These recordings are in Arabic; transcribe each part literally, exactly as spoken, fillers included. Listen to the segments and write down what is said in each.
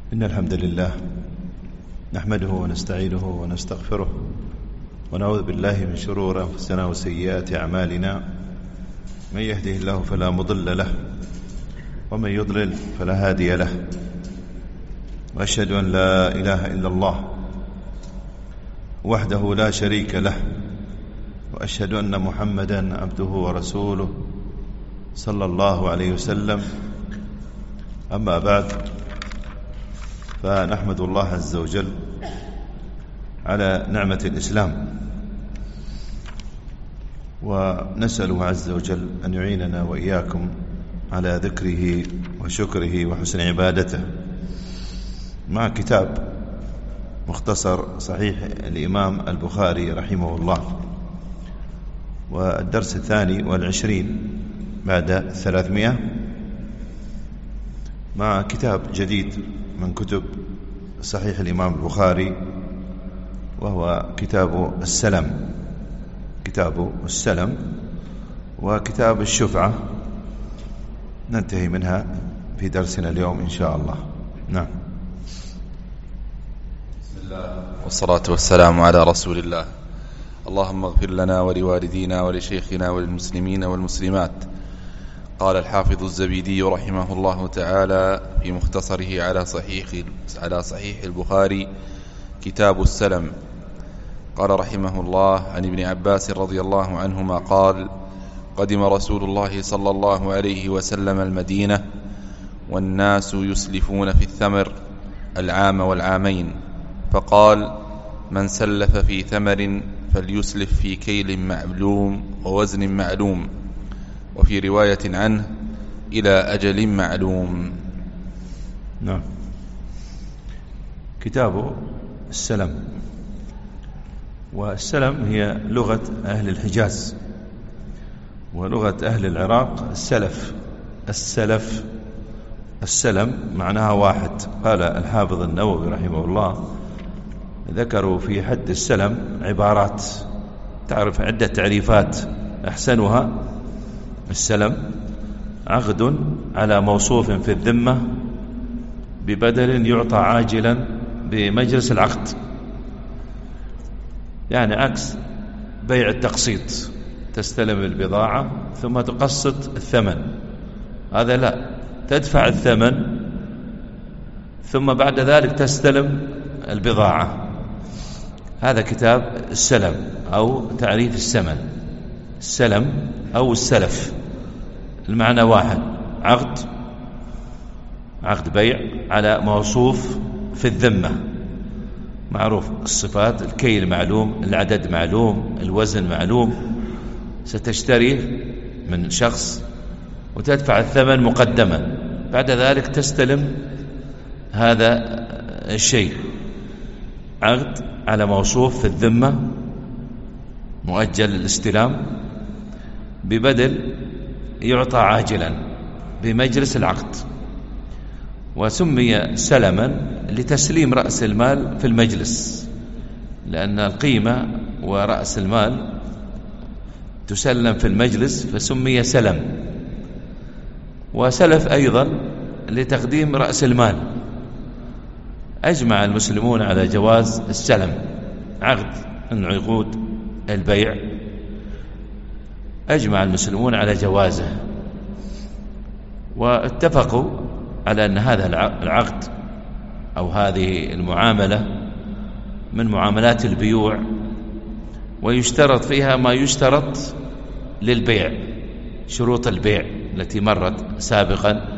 إن الحمد لله نحمده ونستعينه ونستغفره ونعوذ بالله من شرور أنفسنا وسيئات أعمالنا. من يهده الله فلا مضل له ومن يضلل فلا هادي له، وأشهد أن لا إله إلا الله وحده لا شريك له، وأشهد أن محمدا عبده ورسوله صلى الله عليه وسلم. أما بعد، فنحمد الله عز وجل على نعمة الإسلام، ونسأله عز وجل أن يعيننا وإياكم على ذكره وشكره وحسن عبادته، مع كتاب مختصر صحيح الإمام البخاري رحمه الله، والدرس الثاني والعشرين بعد الثلاثمائة، مع كتاب جديد من كتب صحيح الإمام البخاري، وهو كتاب السلم كتاب السلم وكتاب الشفعة، ننتهي منها في درسنا اليوم إن شاء الله. نعم. بسم الله والصلاة والسلام على رسول الله. اللهم اغفر لنا ولوالدينا ولشيخنا وللمسلمين والمسلمات. قال الحافظ الزبيدي رحمه الله تعالى في مختصره على صحيح على صحيح البخاري كتاب السلم، قال رحمه الله: عن ابن عباس رضي الله عنهما قال: قدم رسول الله صلى الله عليه وسلم المدينة والناس يسلفون في الثمر العام والعامين، فقال: من سلف في ثمر فليسلف في كيل معلوم ووزن معلوم، وفي رواية عنه إلى أجل معلوم. نعم. كتاب السلم، والسلم هي لغة أهل الحجاز، ولغة أهل العراق السلف. السلف السلم معناها واحد. قال الحافظ النووي رحمه الله: ذكروا في حد السلم عبارات تعرف عدة تعريفات، أحسنها: السلم عقد على موصوف في الذمة ببدل يعطى عاجلا بمجلس العقد، يعني عكس بيع التقسيط، تستلم البضاعة ثم تقسط الثمن. هذا لا، تدفع الثمن ثم بعد ذلك تستلم البضاعة. هذا كتاب السلم أو تعريف السمن. السلم أو السلف المعنى واحد، عقد عقد بيع على موصوف في الذمة، معروف الصفات، الكيل معلوم، العدد معلوم، الوزن معلوم. ستشتري من شخص وتدفع الثمن مقدما، بعد ذلك تستلم هذا الشيء. عقد على موصوف في الذمة مؤجل الاستلام ببدل يعطى عاجلا بمجلس العقد، وسمي سلما لتسليم رأس المال في المجلس، لأن القيمة ورأس المال تسلم في المجلس فسمي سلم. وسلف أيضا لتقديم رأس المال. أجمع المسلمون على جواز السلم، عقد من عقود البيع أجمع المسلمون على جوازه، واتفقوا على أن هذا العقد أو هذه المعاملة من معاملات البيوع، ويشترط فيها ما يشترط للبيع، شروط البيع التي مرت سابقا.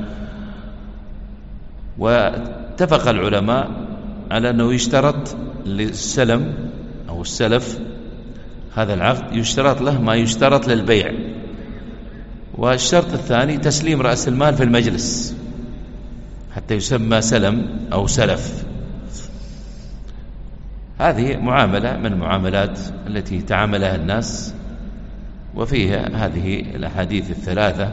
واتفق العلماء على أنه يشترط للسلم أو السلف، هذا العقد يشترط له ما يشترط للبيع. والشرط الثاني تسليم رأس المال في المجلس حتى يسمى سلم أو سلف. هذه معاملة من المعاملات التي تعاملها الناس، وفيها هذه الأحاديث الثلاثة.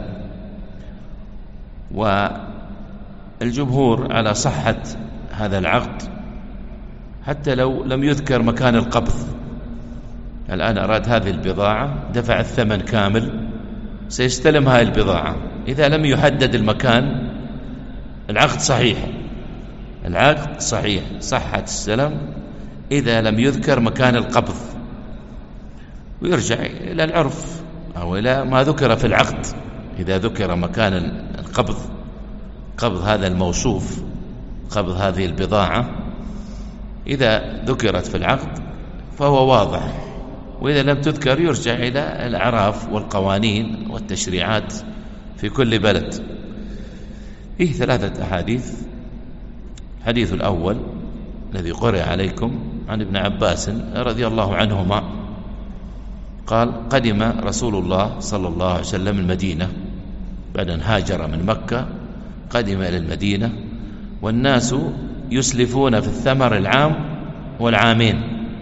والجمهور على صحة هذا العقد حتى لو لم يذكر مكان القبض. الآن أراد هذه البضاعة، دفع الثمن كامل، سيستلم هذه البضاعة. إذا لم يحدد المكان العقد صحيح، العقد صحيح صحة السلم إذا لم يذكر مكان القبض، ويرجع إلى العرف أو إلى ما ذكر في العقد. إذا ذكر مكان القبض، قبض هذا الموصوف، قبض هذه البضاعة، إذا ذكرت في العقد فهو واضح، وإذا لم تذكر يرجع إلى الأعراف والقوانين والتشريعات في كل بلد. فيه ثلاثة أحاديث. الحديث الأول الذي قرأ عليكم عن ابن عباس رضي الله عنهما قال: قدم رسول الله صلى الله عليه وسلم المدينة بعد أن هاجر من مكة، قدم إلى المدينة والناس يسلفون في الثمر العام والعامين،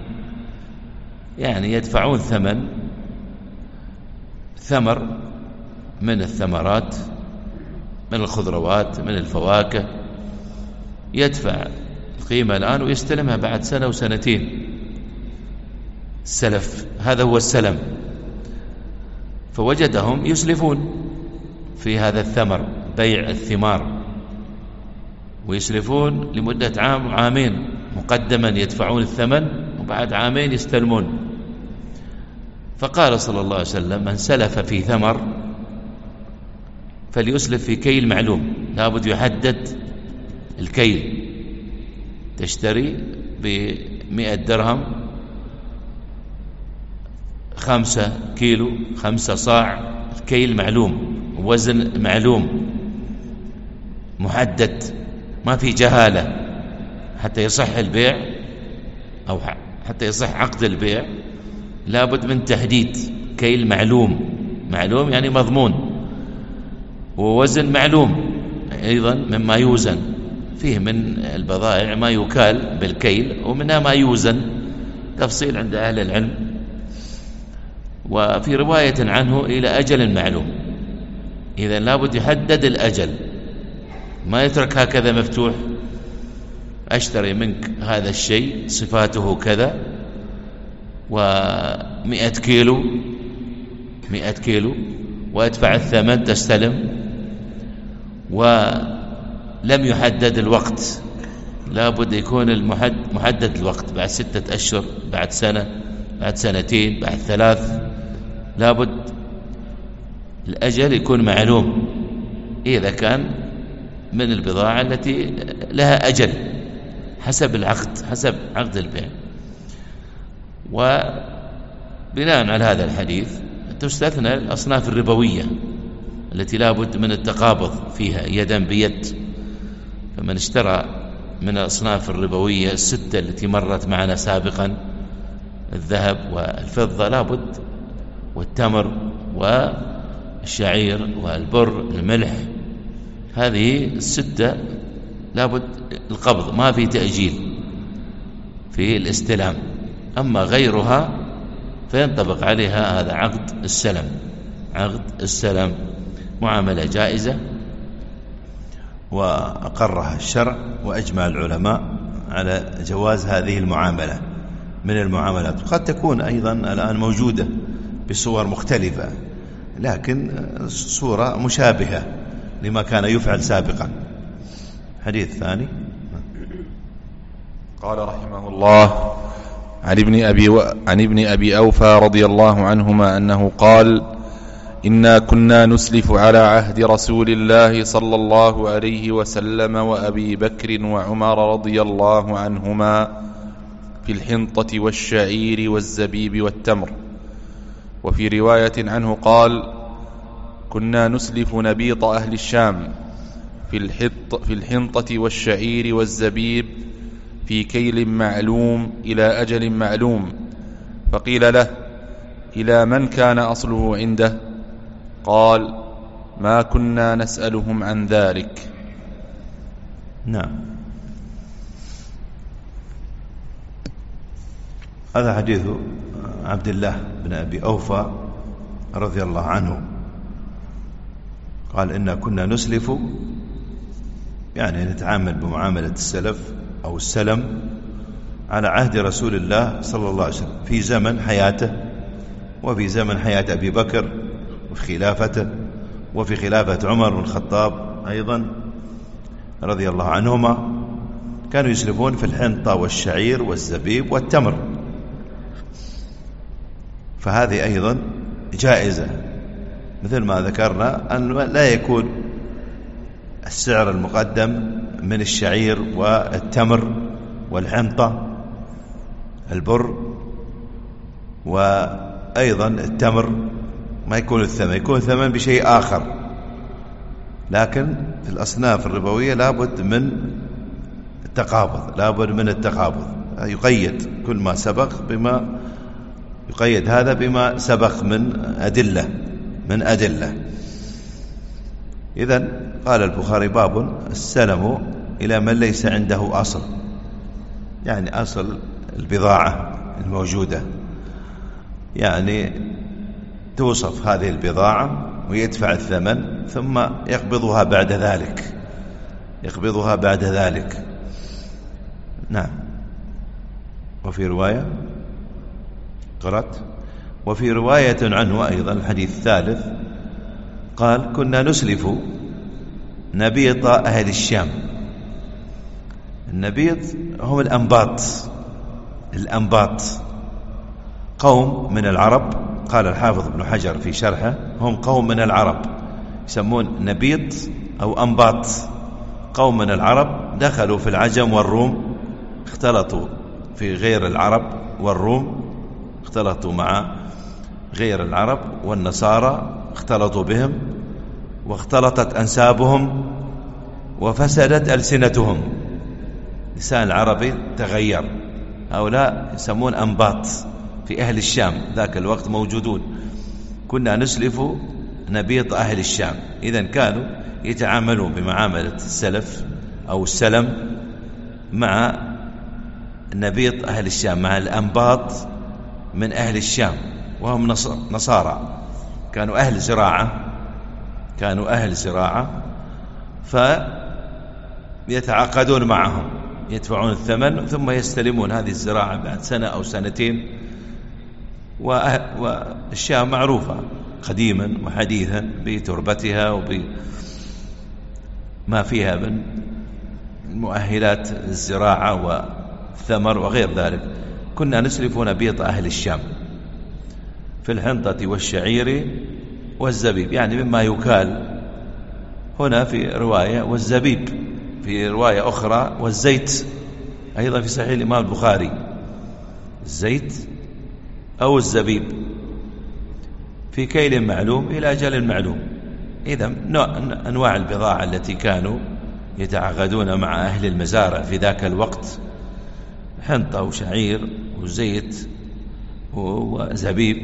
يعني يدفعون ثمن ثمر من الثمرات، من الخضروات، من الفواكه، يدفع القيمة الآن ويستلمها بعد سنة وسنتين. السلف هذا هو السلم. فوجدهم يسلفون في هذا الثمر، بيع الثمار، ويسلفون لمدة عام وعامين، مقدما يدفعون الثمن وبعد عامين يستلمون. فقال صلى الله عليه وسلم: من سلف في ثمر فليسلف في كيل معلوم، لابد يحدد الكيل. تشتري بمئة درهم خمسة كيلو، خمسة صاع، الكيل معلوم، وزن معلوم محدد، ما في جهالة، حتى يصح البيع أو حتى يصح عقد البيع لابد من تحديد كيل معلوم. معلوم يعني مضمون، ووزن معلوم أيضا مما يوزن. فيه من البضائع ما يكال بالكيل ومنها ما يوزن، تفصيل عند أهل العلم. وفي رواية عنه إلى أجل معلوم، إذن لابد يحدد الأجل، ما يترك هكذا مفتوح. أشتري منك هذا الشيء صفاته كذا ومئة كيلو، مئة كيلو، وأدفع الثمن تستلم، ولم يحدد الوقت. لابد يكون المحدد محدد الوقت، بعد ستة أشهر، بعد سنة، بعد سنتين، بعد ثلاث، لابد الأجل يكون معلوم إذا كان من البضاعة التي لها أجل حسب العقد، حسب عقد البيع. وبناء على هذا الحديث تستثنى الأصناف الربوية التي لابد من التقابض فيها يدا بيد. فمن اشترى من الأصناف الربوية الستة التي مرت معنا سابقا، الذهب والفضة لابد، والتمر والشعير والبر، الملح، هذه الستة لابد القبض، ما في تأجيل في الاستلام. أما غيرها فينطبق عليها هذا عقد السلم. عقد السلم معاملة جائزة، وأقرها الشرع، وأجمع العلماء على جواز هذه المعاملة من المعاملات. قد تكون أيضا الآن موجودة بصور مختلفة، لكن صورة مشابهة لما كان يفعل سابقا. حديث ثاني. قال رحمه الله: عن ابن أبي, و... عن ابن أبي أوفى رضي الله عنهما أنه قال: إنا كنا نسلف على عهد رسول الله صلى الله عليه وسلم وأبي بكر وعمر رضي الله عنهما في الحنطة والشعير والزبيب والتمر. وفي رواية عنه قال: كنا نسلف نبيط أهل الشام في, الحط في الحنطة والشعير والزبيب في كيل معلوم إلى أجل معلوم. فقيل له: إلى من كان أصله عنده؟ قال: ما كنا نسألهم عن ذلك. نعم. هذا حديث عبد الله بن أبي أوفى رضي الله عنه قال: إنا كنا نسلف، يعني نتعامل بمعاملة السلف أو السلم على عهد رسول الله صلى الله عليه وسلم في زمن حياته، وفي زمن حياة أبي بكر، وفي خلافته، وفي خلافة عمر بن الخطاب أيضا رضي الله عنهما. كانوا يسلفون في الحنطة والشعير والزبيب والتمر، فهذه أيضا جائزة، مثل ما ذكرنا أن لا يكون السعر المقدم من الشعير والتمر والحنطة البر، وأيضا التمر ما يكون الثمن، يكون الثمن بشيء آخر. لكن في الأصناف الربوية لابد من التقابض، لابد من التقابض، يقيد كل ما سبق بما يقيد هذا بما سبق من أدلة من أدلة إذن قال البخاري: باب السلم إلى من ليس عنده أصل، يعني أصل البضاعة الموجودة، يعني توصف هذه البضاعة ويدفع الثمن ثم يقبضها بعد ذلك يقبضها بعد ذلك نعم. وفي رواية قرأت وفي رواية عنه أيضا الحديث الثالث قال: كنا نسلف نبيط أهل الشام. النبيط هم الأنباط الأنباط قوم من العرب. قال الحافظ ابن حجر في شرحه: هم قوم من العرب، يسمون نبيط أو أنباط، قوم من العرب دخلوا في العجم والروم، اختلطوا في غير العرب والروم، اختلطوا مع غير العرب والنصارى، اختلطوا بهم واختلطت أنسابهم وفسدت ألسنتهم، لسان العربي تغير. هؤلاء يسمون أنباط في أهل الشام، ذاك الوقت موجودون. كنا نسلف نبيط أهل الشام، إذن كانوا يتعاملون بمعاملة السلف أو السلم مع نبيط أهل الشام، مع الأنباط من أهل الشام، وهم نصارى، كانوا أهل زراعة كانوا أهل زراعة فيتعاقدون معهم، يدفعون الثمن ثم يستلمون هذه الزراعة بعد سنة أو سنتين. والشام معروفة قديما وحديثا بتربتها وبما فيها من مؤهلات الزراعة والثمر وغير ذلك. كنا نسلف نبيط أهل الشام في الحنطة والشعير والزبيب، يعني مما يكال هنا في رواية، والزبيب في رواية أخرى، والزيت أيضا في صحيح الإمام البخاري، الزيت أو الزبيب في كيل معلوم إلى أجل معلوم. إذا أنواع البضاعة التي كانوا يتعاقدون مع أهل المزارع في ذاك الوقت، حنطة وشعير وزيت وزبيب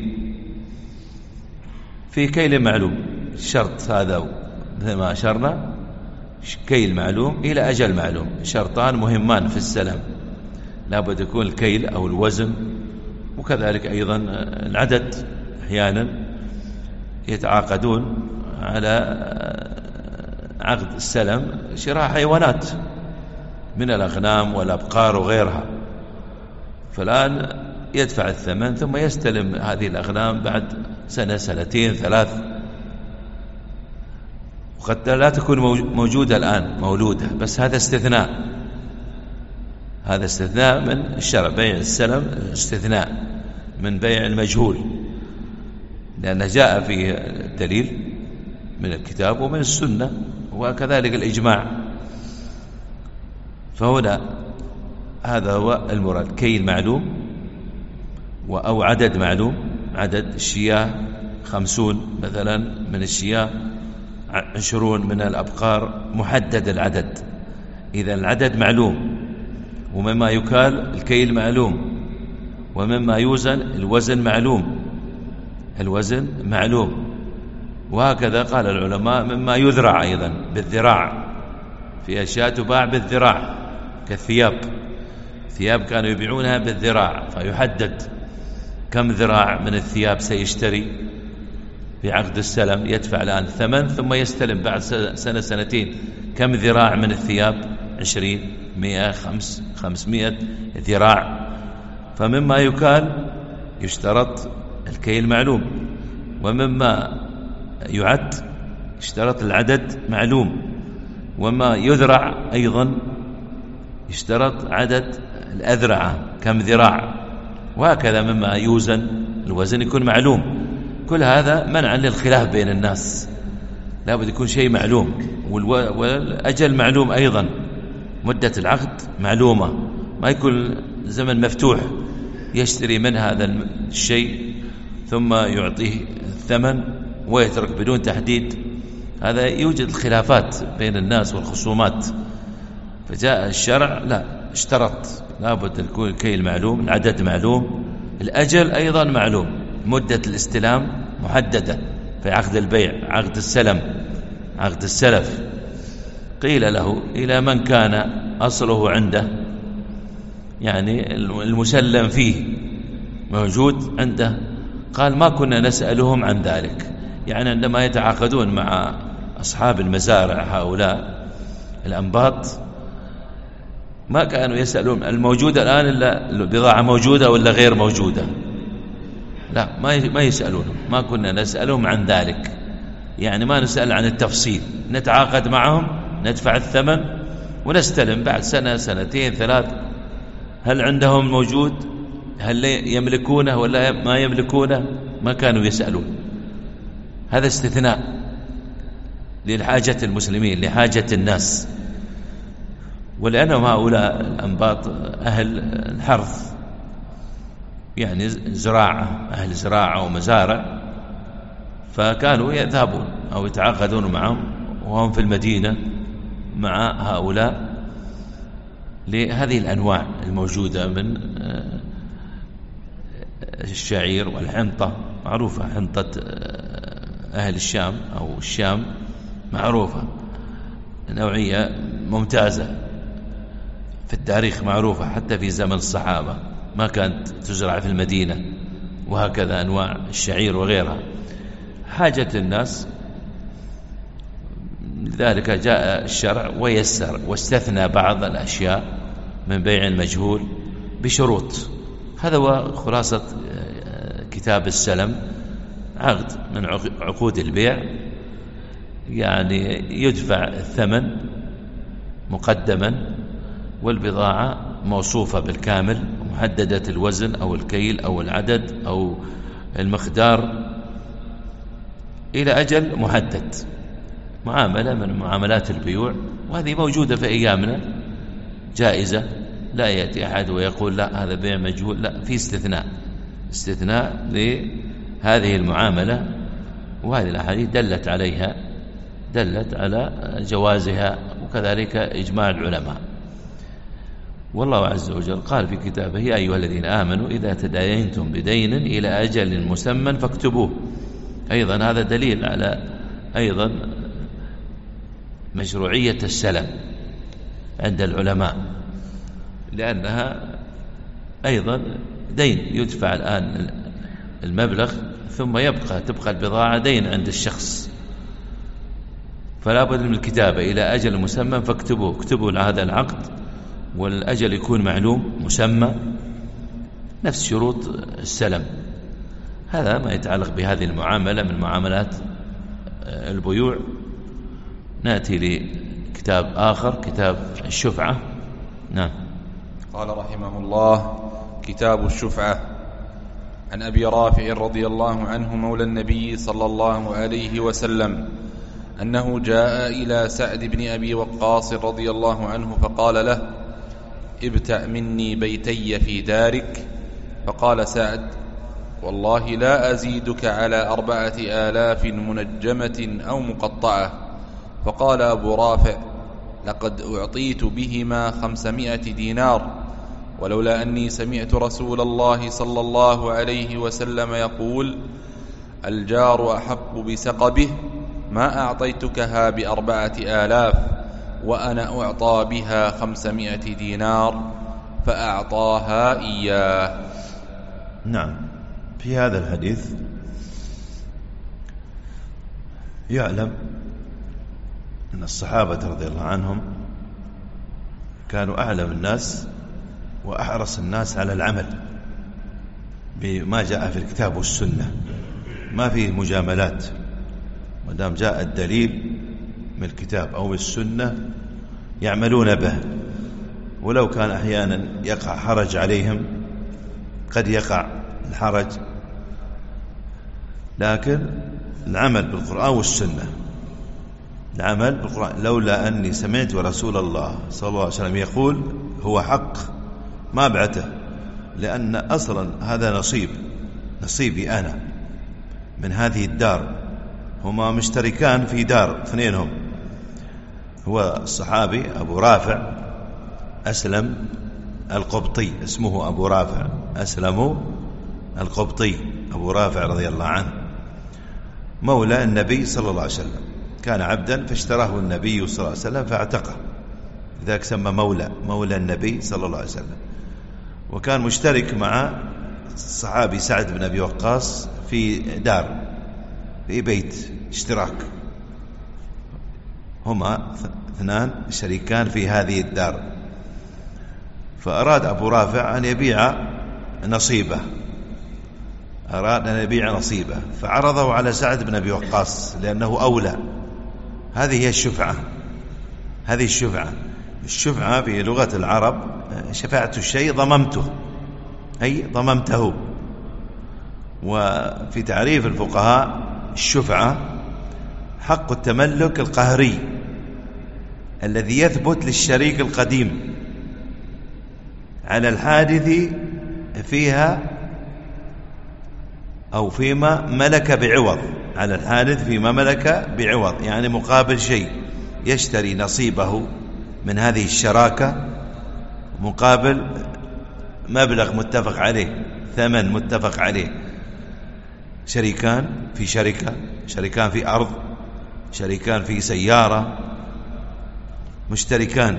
في كيل معلوم. الشرط هذا مثل ما أشرنا، كيل معلوم إلى أجل معلوم، شرطان مهمان في السلم، لابد يكون الكيل أو الوزن، وكذلك أيضا العدد. أحيانا يتعاقدون على عقد السلم شراء حيوانات من الأغنام والأبقار وغيرها، فالآن يدفع الثمن ثم يستلم هذه الأغنام بعد سنة سنتين ثلاث، وقد لا تكون موجودة الآن مولودة، بس هذا استثناء هذا استثناء من الشرع. بيع السلم استثناء من بيع المجهول، لأنه جاء فيه الدليل من الكتاب ومن السنة وكذلك الإجماع. فهنا هذا هو المراد، كيل معلوم أو عدد معلوم، عدد الشياه خمسون مثلا من الشياه، عشرون من الأبقار، محدد العدد. إذا العدد معلوم، ومما يكال الكيل معلوم، ومما يوزن الوزن معلوم الوزن معلوم وهكذا قال العلماء مما يذرع أيضا بالذراع، في أشياء تباع بالذراع كالثياب، ثياب كانوا يبيعونها بالذراع، فيحدد كم ذراع من الثياب سيشتري في عقد السلم، يدفع الآن الثمن ثم يستلم بعد سنة سنتين كم ذراع من الثياب، عشرين مئة خمس خمسمائة ذراع. فمما يكال يشترط الكيل معلوم، ومما يعد يشترط العدد معلوم، وما يذرع أيضا يشترط عدد الأذرعة كم ذراع، وهكذا مما يوزن الوزن يكون معلوم. كل هذا منعا للخلاف بين الناس، لا بد يكون شيء معلوم، والأجل معلوم أيضا، مدة العقد معلومة، ما يكون زمن مفتوح يشتري من هذا الشيء ثم يعطيه الثمن ويترك بدون تحديد. هذا يوجد الخلافات بين الناس والخصومات، فجاء الشرع لا اشترط لابد يكون الكيل معلوم، العدد معلوم، الأجل أيضا معلوم، مدة الاستلام محددة في عقد البيع، عقد السلم، عقد السلف. قيل له إلى من كان أصله عنده، يعني المسلم فيه موجود عنده، قال ما كنا نسألهم عن ذلك. يعني عندما يتعاقدون مع أصحاب المزارع هؤلاء الأنباط ما كانوا يسألون الموجودة الآن إلا البضاعة موجودة ولا غير موجودة، لا ما يسألونهم، ما كنا نسألهم عن ذلك. يعني ما نسأل عن التفصيل، نتعاقد معهم، ندفع الثمن ونستلم بعد سنة سنتين ثلاث، هل عندهم موجود، هل يملكونه ولا ما يملكونه، ما كانوا يسألون. هذا استثناء للحاجة المسلمين، لحاجة الناس، ولأنهم هؤلاء الأنباط أهل الحرث، يعني زراعة، أهل زراعة ومزارع، فكانوا يذهبون أو يتعاقدون معهم وهم في المدينة مع هؤلاء لهذه الأنواع الموجودة من الشعير والحنطة، معروفة حنطة أهل الشام أو الشام معروفة، نوعية ممتازة في التاريخ، معروفة حتى في زمن الصحابة ما كانت تزرع في المدينة، وهكذا أنواع الشعير وغيرها. حاجة الناس، لذلك جاء الشرع ويسر واستثنى بعض الأشياء من بيع المجهول بشروط. هذا هو خلاصة كتاب السلم، عقد من عقود البيع، يعني يدفع الثمن مقدما والبضاعة موصوفة بالكامل، محددة الوزن أو الكيل أو العدد أو المقدار إلى أجل محدد، معاملة من معاملات البيوع، وهذه موجودة في أيامنا جائزة. لا يأتي أحد ويقول لا هذا بيع مجهول، لا، في استثناء، استثناء لهذه المعاملة، وهذه الأحاديث دلت عليها، دلت على جوازها، وكذلك إجماع العلماء. والله عز وجل قال في كتابه: يا أيها الذين آمنوا إذا تداينتم بدين إلى أجل مسمى فاكتبوه. أيضا هذا دليل على أيضا مشروعية السلم عند العلماء، لأنها أيضا دين يدفع الآن المبلغ ثم يبقى تبقى البضاعة دين عند الشخص، فلا بد من الكتابة إلى أجل مسمى فاكتبوه. اكتبوا هذا العقد والأجل يكون معلوم مسمى، نفس شروط السلم. هذا ما يتعلق بهذه المعاملة من معاملات البيوع. نأتي لكتاب آخر، كتاب الشفعة. نعم. قال رحمه الله: كتاب الشفعة. عن أبي رافع رضي الله عنه مولى النبي صلى الله عليه وسلم أنه جاء إلى سعد بن أبي وقاص رضي الله عنه فقال له: ابتع مني بيتي في دارك. فقال سعد: والله لا أزيدك على أربعة آلاف منجمة أو مقطعة. فقال أبو رافع: لقد أعطيت بهما خمسمائة دينار، ولولا أني سمعت رسول الله صلى الله عليه وسلم يقول: الجار أحق بسقبه، ما أعطيتكها بأربعة آلاف، وأنا أعطى بها خمسمائة دينار، فأعطاها إياه. نعم. في هذا الحديث يعلم أن الصحابة رضي الله عنهم كانوا أعلم الناس وأحرص الناس على العمل بما جاء في الكتاب والسنة، ما فيه مجاملات، ما دام جاء الدليل من الكتاب أو من السنة يعملون به. ولو كان أحيانا يقع حرج عليهم، قد يقع الحرج، لكن العمل بالقرآن والسنة، العمل بالقرآن. لولا أني سمعت رسول الله صلى الله عليه وسلم يقول هو حق ما بعته، لأن أصلا هذا نصيب نصيبي أنا من هذه الدار. هما مشتركان في دار اثنينهم، هو الصحابي أبو رافع أسلم القبطي، اسمه أبو رافع أسلم القبطي، أبو رافع رضي الله عنه، مولى النبي صلى الله عليه وسلم، كان عبدا فاشتراه النبي صلى الله عليه وسلم فاعتقه، لذلك سمى مولى مولى النبي صلى الله عليه وسلم. وكان مشترك مع الصحابي سعد بن أبي وقاص في دار، في بيت اشتراك، هما اثنان شريكان في هذه الدار. فأراد أبو رافع أن يبيع نصيبه، أراد أن يبيع نصيبه فعرضه على سعد بن أبي وقاص لأنه أولى. هذه هي الشفعة، هذه الشفعة. الشفعة في لغة العرب شفعت الشيء ضممته، أي ضممته. وفي تعريف الفقهاء الشفعة حق التملك القهري الذي يثبت للشريك القديم على الحادث فيها أو فيما ملك بعوض، على الحادث فيما ملك بعوض، يعني مقابل شيء يشتري نصيبه من هذه الشراكة مقابل مبلغ متفق عليه، ثمن متفق عليه. شريكان في شركة، شريكان في أرض، شريكان في سيارة، مشتركان،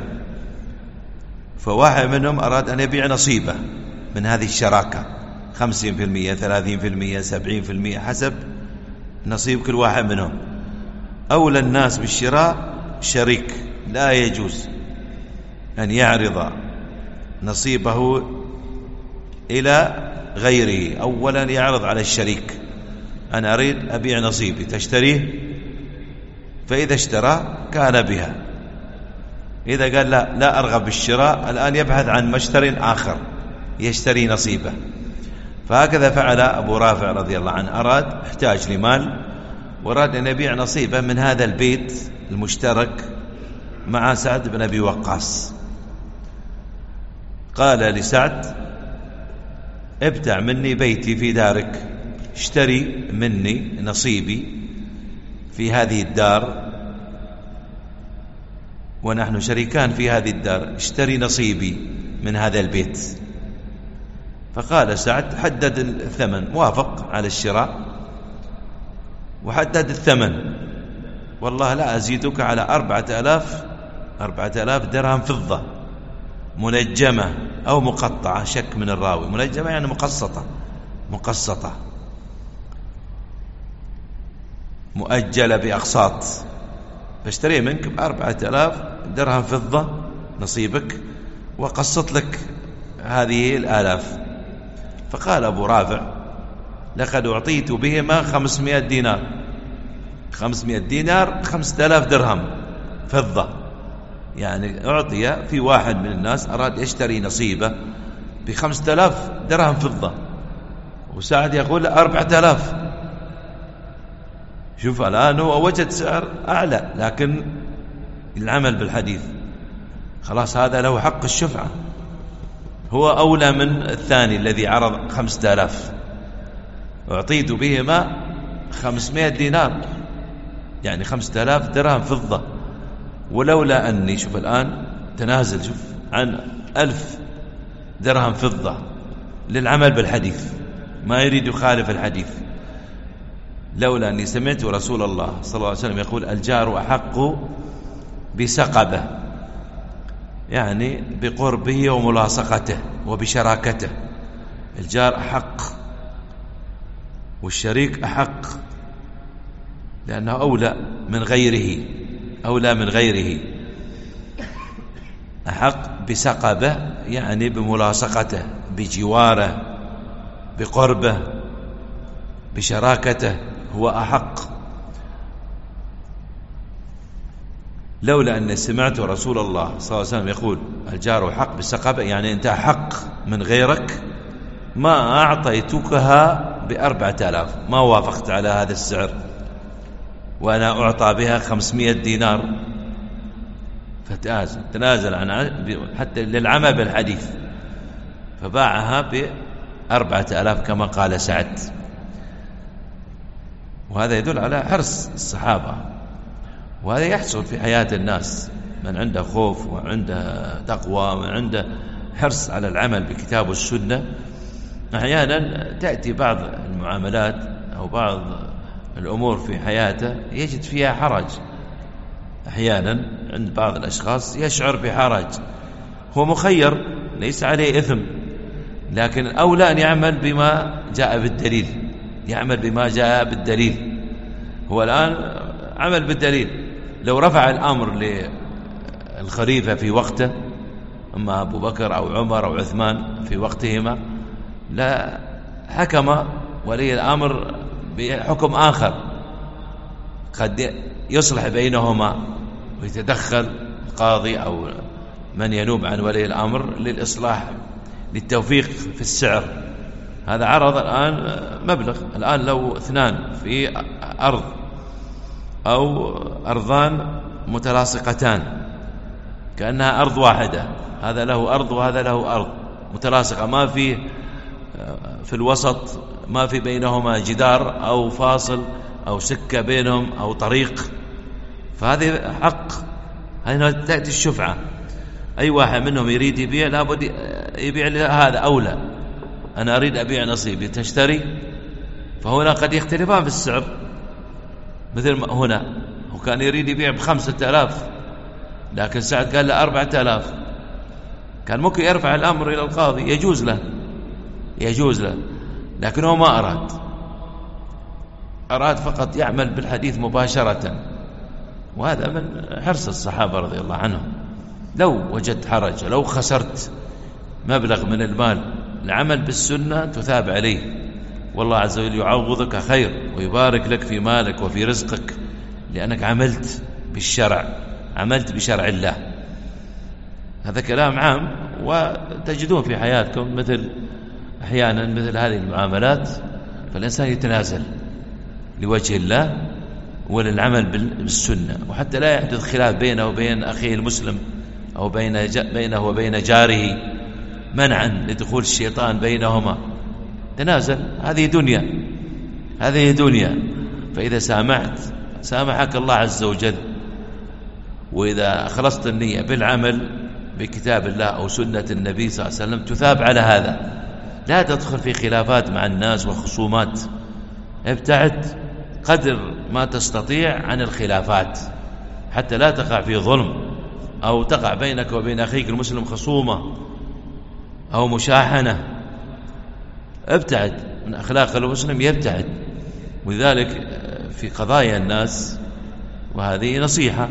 فواحد منهم أراد أن يبيع نصيبه من هذه الشراكة، خمسين في المية، ثلاثين في المية، سبعين في المية، حسب نصيب كل واحد منهم. أولى الناس بالشراء شريك، لا يجوز أن يعرض نصيبه إلى غيره. أولا يعرض على الشريك، أنا أريد أبيع نصيبي، تشتريه؟ فإذا اشترى كان بها. إذا قال لا لا أرغب بالشراء، الآن يبحث عن مشتري آخر يشتري نصيبه. فهكذا فعل أبو رافع رضي الله عنه، أراد احتاج لمال وأراد أن يبيع نصيبه من هذا البيت المشترك مع سعد بن أبي وقاص. قال لسعد ابتع مني بيتي في دارك، اشتري مني نصيبي في هذه الدار، ونحن شريكان في هذه الدار، اشتري نصيبي من هذا البيت. فقال سعد حدد الثمن، وافق على الشراء وحدد الثمن، والله لا أزيدك على أربعة آلاف أربعة آلاف درهم فضة منجمة أو مقطعة، شك من الراوي، منجمة يعني مقسطة، مقسطة مؤجلة بأقساط، فاشتري منك بأربعة آلاف درهم فضة نصيبك وقسط لك هذه الآلاف. فقال أبو رافع لقد أعطيت بهما خمسمائة دينار، خمسمائة دينار خمسة آلاف درهم فضة، يعني أعطي في واحد من الناس أراد يشتري نصيبه بخمسة آلاف درهم فضة، وسعد يقول أربعة آلاف. شوف الآن هو وجد سعر أعلى، لكن العمل بالحديث خلاص هذا له حق الشفعة، هو أولى من الثاني الذي عرض خمسة آلاف. أعطيت بهما خمسمائة دينار يعني خمسة آلاف درهم فضة، ولولا أني شوف الآن تنازل شوف عن ألف درهم فضة للعمل بالحديث، ما يريد يخالف الحديث. لولا أني سمعت رسول الله صلى الله عليه وسلم يقول الجار أحق بسقبه، يعني بقربه وملاصقته وبشراكته، الجار أحق والشريك أحق لأنه أولى من غيره، أولى من غيره. أحق بسقبه يعني بملاصقته، بجواره، بقربه، بشراكته، هو أحق. لولا أن سمعت رسول الله صلى الله عليه وسلم يقول الجار حق بالسقابة، يعني أنت حق من غيرك، ما أعطيتكها بأربعة آلاف، ما وافقت على هذا السعر، وأنا أعطى بها خمسمائة دينار، فتنازل تنازل عن حتى للعمل بالحديث، فباعها بأربعة آلاف كما قال سعد. وهذا يدل على حرص الصحابة، وهذا يحصل في حياة الناس، من عنده خوف وعنده تقوى وعنده حرص على العمل بالكتاب والسنة. أحيانا تأتي بعض المعاملات أو بعض الأمور في حياته يجد فيها حرج، أحيانا عند بعض الأشخاص يشعر بحرج، هو مخير ليس عليه إثم، لكن أولى أن يعمل بما جاء بالدليل، يعمل بما جاء بالدليل. هو الآن عمل بالدليل، لو رفع الأمر للخليفة في وقته، أما أبو بكر أو عمر أو عثمان في وقتهما، لا حكم ولي الأمر بحكم آخر قد يصلح بينهما ويتدخل القاضي أو من ينوب عن ولي الأمر للإصلاح للتوفيق في السعر. هذا عرض الآن مبلغ، الآن لو اثنان في أرض أو أرضان متلاصقتان كأنها أرض واحدة، هذا له أرض وهذا له أرض متلاصقة، ما في في الوسط، ما في بينهما جدار أو فاصل أو سكة بينهم أو طريق، فهذه حق، هنا تأتي الشفعة. أي واحد منهم يريد يبيع لابد يبيع هذا أولى، أنا أريد أبيع نصيبي تشتري، فهنا قد يختلفان في السعر، مثل ما هنا هو كان يريد يبيع بخمسة آلاف، لكن سعد قال له أربعة آلاف، كان ممكن يرفع الأمر إلى القاضي، يجوز له يجوز له لكن هو ما أراد، أراد فقط يعمل بالحديث مباشرة. وهذا من حرص الصحابة رضي الله عنهم. لو وجدت حرج، لو خسرت مبلغ من المال العمل بالسنة تثاب عليه، والله عز وجل يعوضك خير ويبارك لك في مالك وفي رزقك، لأنك عملت بالشرع، عملت بشرع الله. هذا كلام عام، وتجدون في حياتكم مثل أحيانا مثل هذه المعاملات، فالإنسان يتنازل لوجه الله وللعمل بالسنة، وحتى لا يحدث خلاف بينه وبين أخيه المسلم أو بين بينه وبين جاره، منعا لدخول الشيطان بينهما. تنازل، هذه دنيا، هذه دنيا، فإذا سامحت سامحك الله عز وجل، وإذا خلصت النية بالعمل بكتاب الله أو سنة النبي صلى الله عليه وسلم تثاب على هذا. لا تدخل في خلافات مع الناس وخصومات، ابتعد قدر ما تستطيع عن الخلافات حتى لا تقع في ظلم، أو تقع بينك وبين أخيك المسلم خصومة أو مشاحنة. ابتعد من أخلاق المسلم، يبتعد. ولذلك في قضايا الناس، وهذه نصيحة،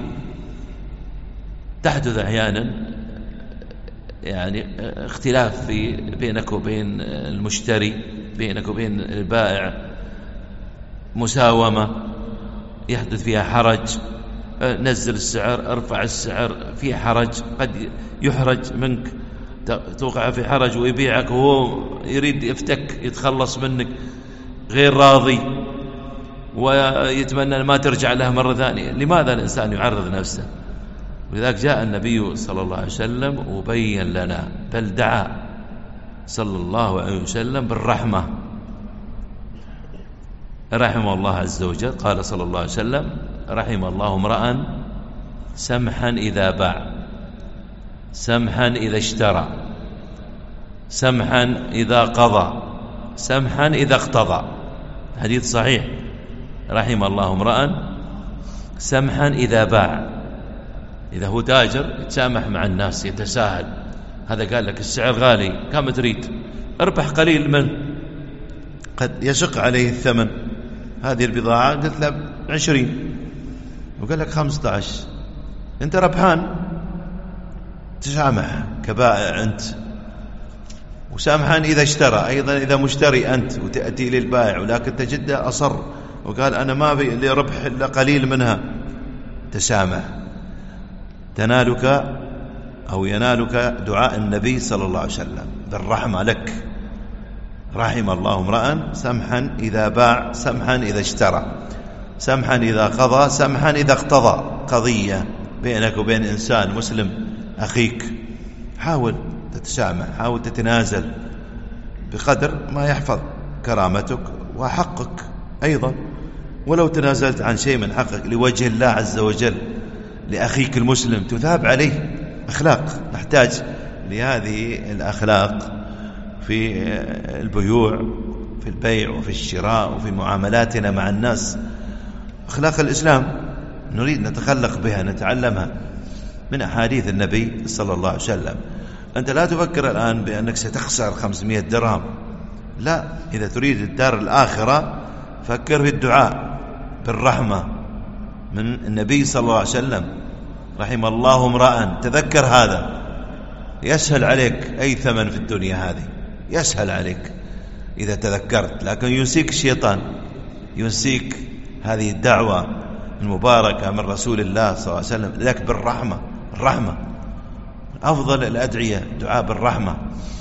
تحدث أحيانا يعني اختلاف في بينك وبين المشتري، بينك وبين البائع، مساومة يحدث فيها حرج، نزل السعر، ارفع السعر، في حرج، قد يحرج منك، توقع في حرج ويبيعك وهو يريد يفتك يتخلص منك غير راضي ويتمنى ما ترجع له مرة ثانية. لماذا الإنسان يعرض نفسه؟ ولذلك جاء النبي صلى الله عليه وسلم وبين لنا، بل دعا صلى الله عليه وسلم بالرحمة، رحم الله عز وجل. قال صلى الله عليه وسلم: رحم الله امرأ سمحا إذا باع، سمحا إذا اشترى، سمحا إذا قضى، سمحا إذا اقتضى. حديث صحيح. رحم الله امرأ سمحا إذا باع، إذا هو تاجر يتسامح مع الناس، يتساهل. هذا قال لك السعر غالي، كم تريد؟ اربح قليل منه، قد يشق عليه الثمن. هذه البضاعة قلت له عشرين وقال لك خمسة عشر، أنت ربحان، تسامح كبائع أنت. وسامحا إذا اشترى، أيضا إذا مشتري أنت وتأتي للبائع ولكن تجده أصر وقال أنا ما بي لربح إلا قليل منها، تسامح. تنالك أو ينالك دعاء النبي صلى الله عليه وسلم بالرحمة لك. رحم الله امرأ سمحا إذا باع سمحا إذا اشترى سمحا إذا قضى سمحا إذا اقتضى قضية بينك وبين إنسان مسلم أخيك، حاول تتسامح، حاول تتنازل بقدر ما يحفظ كرامتك وحقك أيضا. ولو تنازلت عن شيء من حقك لوجه الله عز وجل لأخيك المسلم تثاب عليه. أخلاق، نحتاج لهذه الأخلاق في البيوع، في البيع وفي الشراء وفي معاملاتنا مع الناس. أخلاق الإسلام نريد نتخلق بها، نتعلمها من أحاديث النبي صلى الله عليه وسلم. أنت لا تفكر الآن بأنك ستخسر خمسمائة درهم، لا، إذا تريد الدار الآخرة فكر في الدعاء بالرحمة من النبي صلى الله عليه وسلم. رحم الله امرأ، تذكر هذا، يسهل عليك أي ثمن في الدنيا هذه، يسهل عليك إذا تذكرت. لكن ينسيك الشيطان، ينسيك هذه الدعوة المباركة من رسول الله صلى الله عليه وسلم لك بالرحمة. الرحمة أفضل الأدعية دعاء بالرحمة،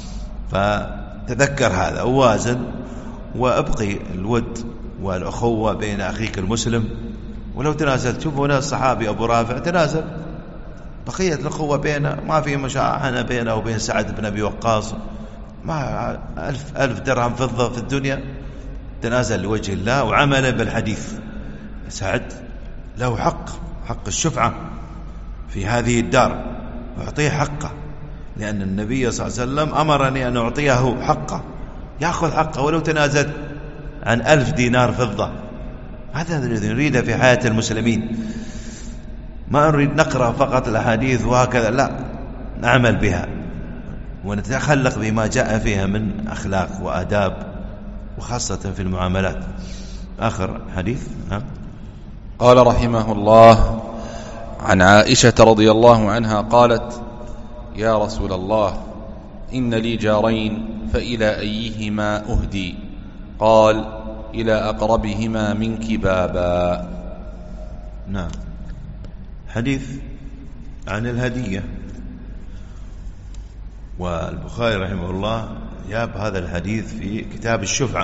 فتذكر هذا ووازن وابقي الود والأخوة بين أخيك المسلم. ولو تنازلت، شوف هنا الصحابي أبو رافع تنازل، بقية الأخوة بينه ما في مشاحنة بينه وبين سعد بن أبي وقاص، ما ألف, ألف درهم فضة في الدنيا، تنازل لوجه الله وعمل بالحديث. سعد له حق، حق الشفعة في هذه الدار، أعطيه حقه، لأن النبي صلى الله عليه وسلم أمرني أن أعطيه حقه، يأخذ حقه ولو تنازل عن ألف دينار فضة. هذا الذي نريده في حياة المسلمين. ما نريد نقرأ فقط الأحاديث وهكذا، لا، نعمل بها ونتخلق بما جاء فيها من أخلاق وآداب، وخاصة في المعاملات. آخر حديث. ها؟ قال رحمه الله: عن عائشة رضي الله عنها قالت: يا رسول الله، إن لي جارين فإلى أيهما أهدي؟ قال: إلى أقربهما منك بابا. نعم. حديث عن الهدية، والبخاري رحمه الله جاب هذا الحديث في كتاب الشفعة.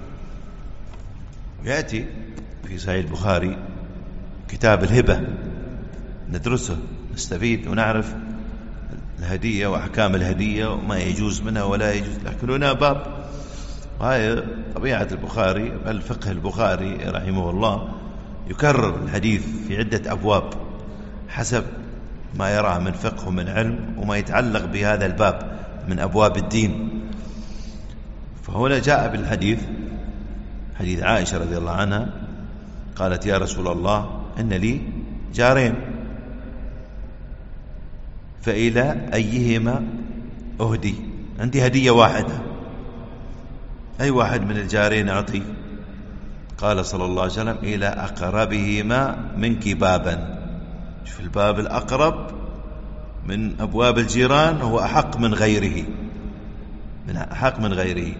يأتي في صحيح البخاري كتاب الهبة، ندرسه نستفيد ونعرف الهدية وأحكام الهدية وما يجوز منها ولا يجوز. لكن هنا باب، وهي طبيعة البخاري، بل فقه البخاري رحمه الله يكرر الحديث في عدة أبواب حسب ما يرى من فقه ومن علم وما يتعلق بهذا الباب من أبواب الدين. فهنا جاء بالحديث، حديث عائشة رضي الله عنها قالت: يا رسول الله، إن لي جارين فإلى أيهما أهدي؟ عندي هدية واحدة، أي واحد من الجارين أعطي؟ قال صلى الله عليه وسلم: إلى أقربهما منك بابا. شوف، الباب الأقرب من أبواب الجيران هو أحق من غيره، من أحق من غيره.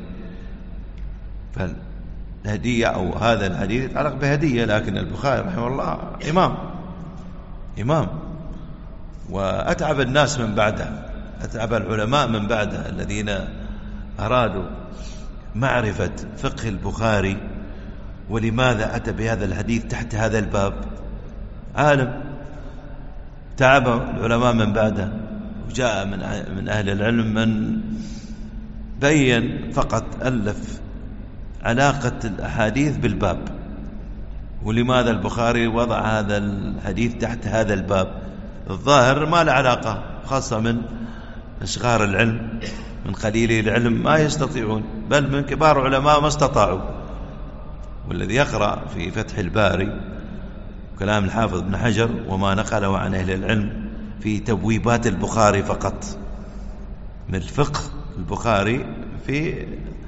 فالهدية أو هذا الحديث يتعلق بهدية، لكن البخاري رحمه الله إمام إمام وأتعب الناس من بعده، أتعب العلماء من بعده الذين أرادوا معرفة فقه البخاري ولماذا أتى بهذا الحديث تحت هذا الباب. عالم تعب العلماء من بعده، وجاء من من أهل العلم من بين فقط ألف علاقة الأحاديث بالباب، ولماذا البخاري وضع هذا الحديث تحت هذا الباب. الظاهر ما له علاقة، خاصة من صغار العلم، من قليلي العلم ما يستطيعون، بل من كبار علماء ما استطاعوا. والذي يقرأ في فتح الباري كلام الحافظ ابن حجر وما نقله عن أهل العلم في تبويبات البخاري فقط، من الفقه البخاري في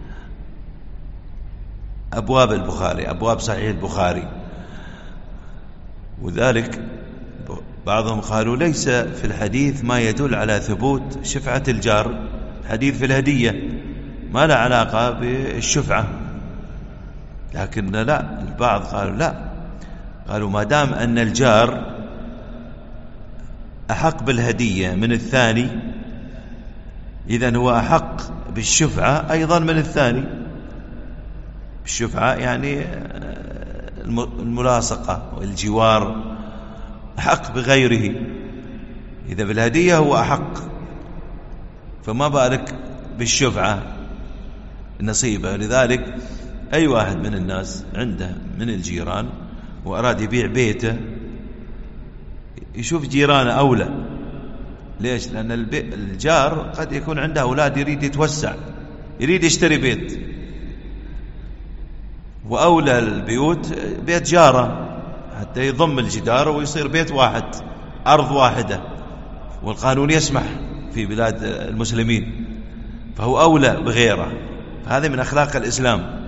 أبواب البخاري، أبواب صحيح البخاري. وذلك بعضهم قالوا ليس في الحديث ما يدل على ثبوت شفعة الجار، الحديث في الهدية ما له علاقة بالشفعة. لكن لا، البعض قالوا لا، قالوا ما دام أن الجار أحق بالهدية من الثاني، إذن هو أحق بالشفعة أيضا من الثاني. الشفعة يعني الملاصقة والجوار، أحق بغيره. إذا بالهدية هو أحق، فما بالك بالشفعة نصيبه. لذلك أي واحد من الناس عنده من الجيران وأراد يبيع بيته، يشوف جيرانه أولى. ليش؟ لأن الجار قد يكون عنده أولاد يريد يتوسع، يريد يشتري بيت، وأولى البيوت بيت جاره حتى يضم الجدار ويصير بيت واحد، أرض واحدة، والقانون يسمح في بلاد المسلمين، فهو أولى بغيره. هذا من أخلاق الإسلام.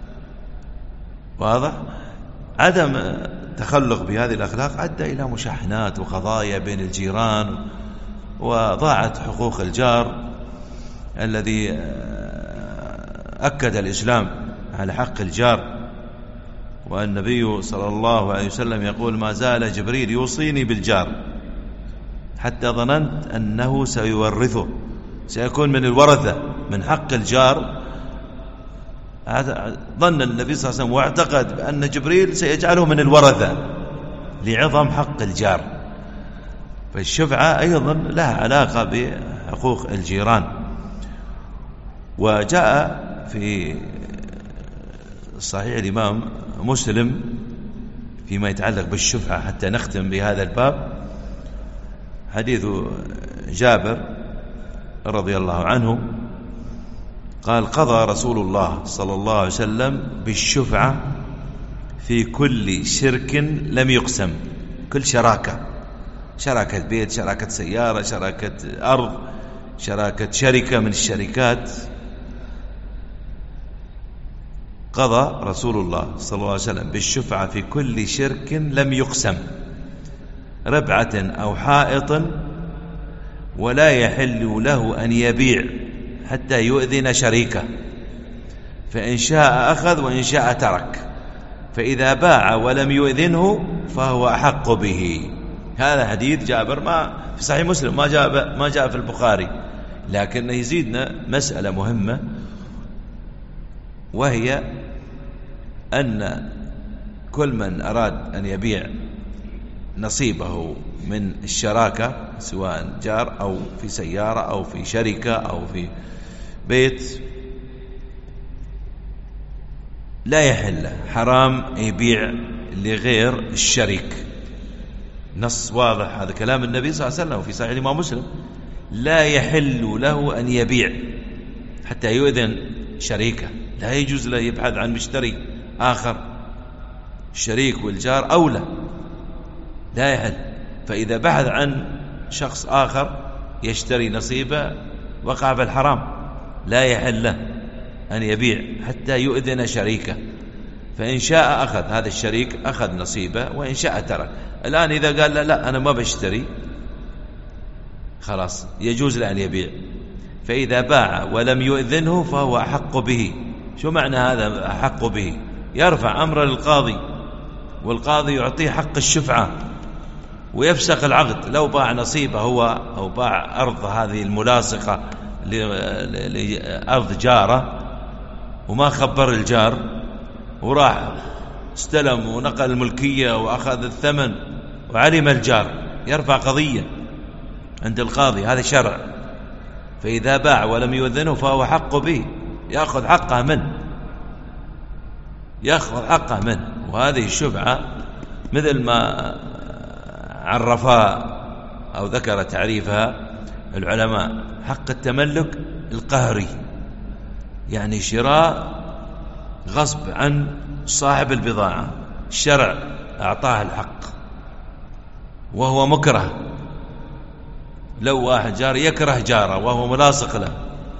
واضح؟ عدم تخلق بهذه الأخلاق أدى إلى مشاحنات وقضايا بين الجيران، وضاعت حقوق الجار الذي أكد الإسلام على حق الجار. والنبي صلى الله عليه وسلم يقول: ما زال جبريل يوصيني بالجار حتى ظننت أنه سيورثه، سيكون من الورثة، من حق الجار. ظن النبي صلى الله عليه وسلم واعتقد بأن جبريل سيجعله من الورثة لعظم حق الجار. فالشفعة أيضا لها علاقة بحقوق الجيران. وجاء في صحيح الإمام مسلم فيما يتعلق بالشفعة، حتى نختم بهذا الباب، حديث جابر رضي الله عنه قال: قضى رسول الله صلى الله عليه وسلم بالشفعة في كل شرك لم يقسم. كل شراكة، شراكة بيت، شراكة سيارة، شراكة أرض، شراكة شركة من الشركات، قضى رسول الله صلى الله عليه وسلم بالشفعة في كل شرك لم يقسم، ربعة أو حائط، ولا يحل له أن يبيع حتى يؤذن شريكه، فإن شاء أخذ وإن شاء ترك، فإذا باع ولم يؤذنه فهو أحق به. هذا حديث جابر ما في صحيح مسلم، ما جاء ما جاء في البخاري، لكنه يزيدنا مسألة مهمة، وهي أن كل من أراد أن يبيع نصيبه من الشراكة، سواء جار أو في سيارة أو في شركة أو في بيت، لا يحل، حرام يبيع لغير الشريك. نص واضح، هذا كلام النبي صلى الله عليه وسلم في صحيح الإمام مسلم: لا يحل له أن يبيع حتى يؤذن شريكه، لا يجوز له يبحث عن مشتري آخر، الشريك والجار أولى، لا يحل. فإذا بحث عن شخص آخر يشتري نصيبه وقع في الحرام، لا يحل له أن يبيع حتى يؤذن شريكه، فإن شاء أخذ، هذا الشريك أخذ نصيبه، وإن شاء ترك. الآن إذا قال لا, لا أنا ما بشتري، خلاص يجوز له أن يبيع. فإذا باع ولم يؤذنه فهو أحق به. شو معنى هذا أحق به؟ يرفع أمر للقاضي، والقاضي يعطيه حق الشفعة ويفسخ العقد. لو باع نصيبه هو أو باع أرض هذه الملاصقة لأرض جاره وما خبر الجار، وراح استلم ونقل الملكية وأخذ الثمن وعلم الجار، يرفع قضية عند القاضي، هذا شرع. فإذا باع ولم يؤذنه فهو حق به، يأخذ حقه منه، يأخذ حقه منه. وهذه الشفعة مثل ما عرفها أو ذكر تعريفها العلماء: حق التملك القهري، يعني شراء غصب عن صاحب البضاعة، الشرع أعطاه الحق وهو مكره. لو واحد جار يكره جاره وهو ملاصق له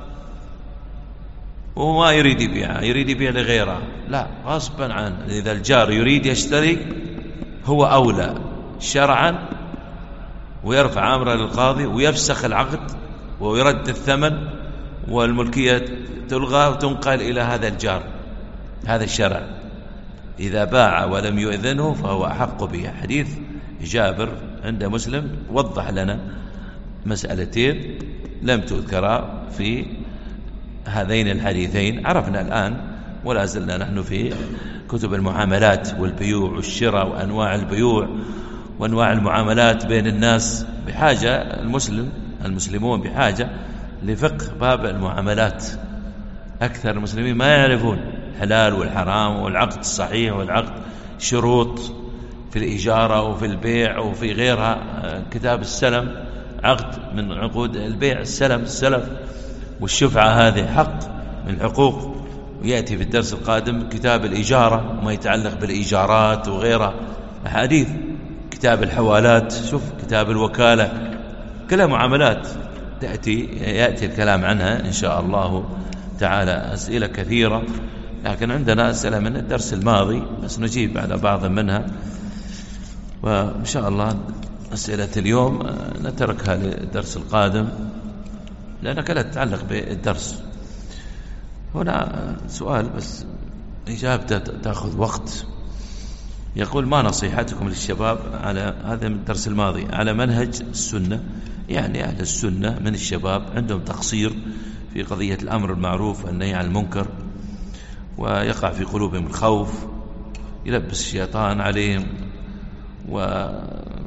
وهو ما يريد يبيعه، يريد يبيع لغيره، لا، غصبا عنه. إذا الجار يريد يشتري هو أولى شرعا، ويرفع أمره للقاضي ويفسخ العقد ويرد الثمن، والملكية تلغى وتنقل إلى هذا الجار. هذا الشرع. إذا باع ولم يؤذنه فهو أحق به. حديث جابر عند مسلم وضح لنا مسألتين لم تذكرا في هذين الحديثين. عرفنا الآن ولا زلنا نحن في كتب المعاملات والبيوع والشراء وأنواع البيوع وأنواع المعاملات بين الناس. بحاجة المسلم المسلمون بحاجة لفقه باب المعاملات. أكثر المسلمين ما يعرفون الحلال والحرام والعقد الصحيح والعقد، شروط في الإجارة وفي البيع وفي غيرها. كتاب السلم عقد من عقود البيع، السلم السلف، والشفعة هذه حق من الحقوق. ويأتي في الدرس القادم كتاب الإجارة وما يتعلق بالإيجارات وغيرها أحاديث. كتاب الحوالات، شوف كتاب الوكالة، كلها معاملات تأتي يأتي الكلام عنها إن شاء الله تعالى. أسئلة كثيرة، لكن عندنا أسئلة من الدرس الماضي بس نجيب على بعض منها، وإن شاء الله أسئلة اليوم نتركها للدرس القادم لأنها كلها تتعلق بالدرس. هنا سؤال بس إجابته تأخذ وقت. يقول: ما نصيحتكم للشباب على هذا من الدرس الماضي على منهج السنة؟ يعني أهل السنة من الشباب عندهم تقصير في قضية الأمر بالمعروف والنهي عن المنكر، ويقع في قلوبهم الخوف، يلبس الشيطان عليهم. وما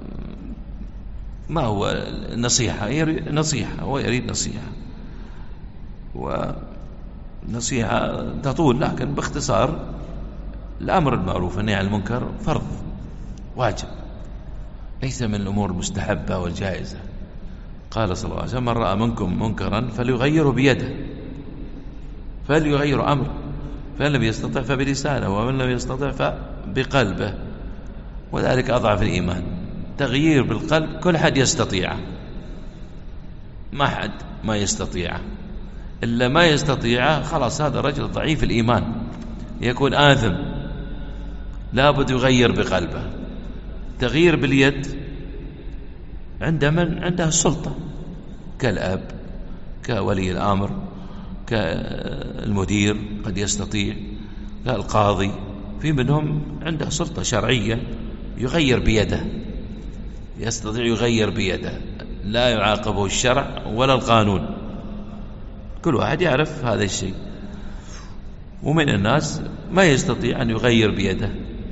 هو النصيحة؟ نصيحة، هو يريد نصيحة، ونصيحة تطول، لكن باختصار الأمر بالمعروف والنهي عن المنكر فرض واجب، ليس من الأمور المستحبة والجائزة. قال صلى الله عليه وسلم: من رأى منكم منكرا فليغيره بيده، فليغير أمر، فإن لم يستطع فبلسانه، ومن لم يستطع فبقلبه، وذلك أضعف الإيمان. تغيير بالقلب كل حد يستطيع، ما حد ما يستطيع. إلا ما يستطيع خلاص هذا رجل ضعيف الإيمان، يكون آثم، لابد يغير بقلبه. تغيير باليد عند من عنده السلطة، كالأب، كولي الأمر، كالمدير قد يستطيع، كالقاضي، في منهم عنده سلطة شرعية يغير بيده، يستطيع يغير بيده، لا يعاقبه الشرع ولا القانون، كل واحد يعرف هذا الشيء. ومن الناس ما يستطيع أن يغير بيده،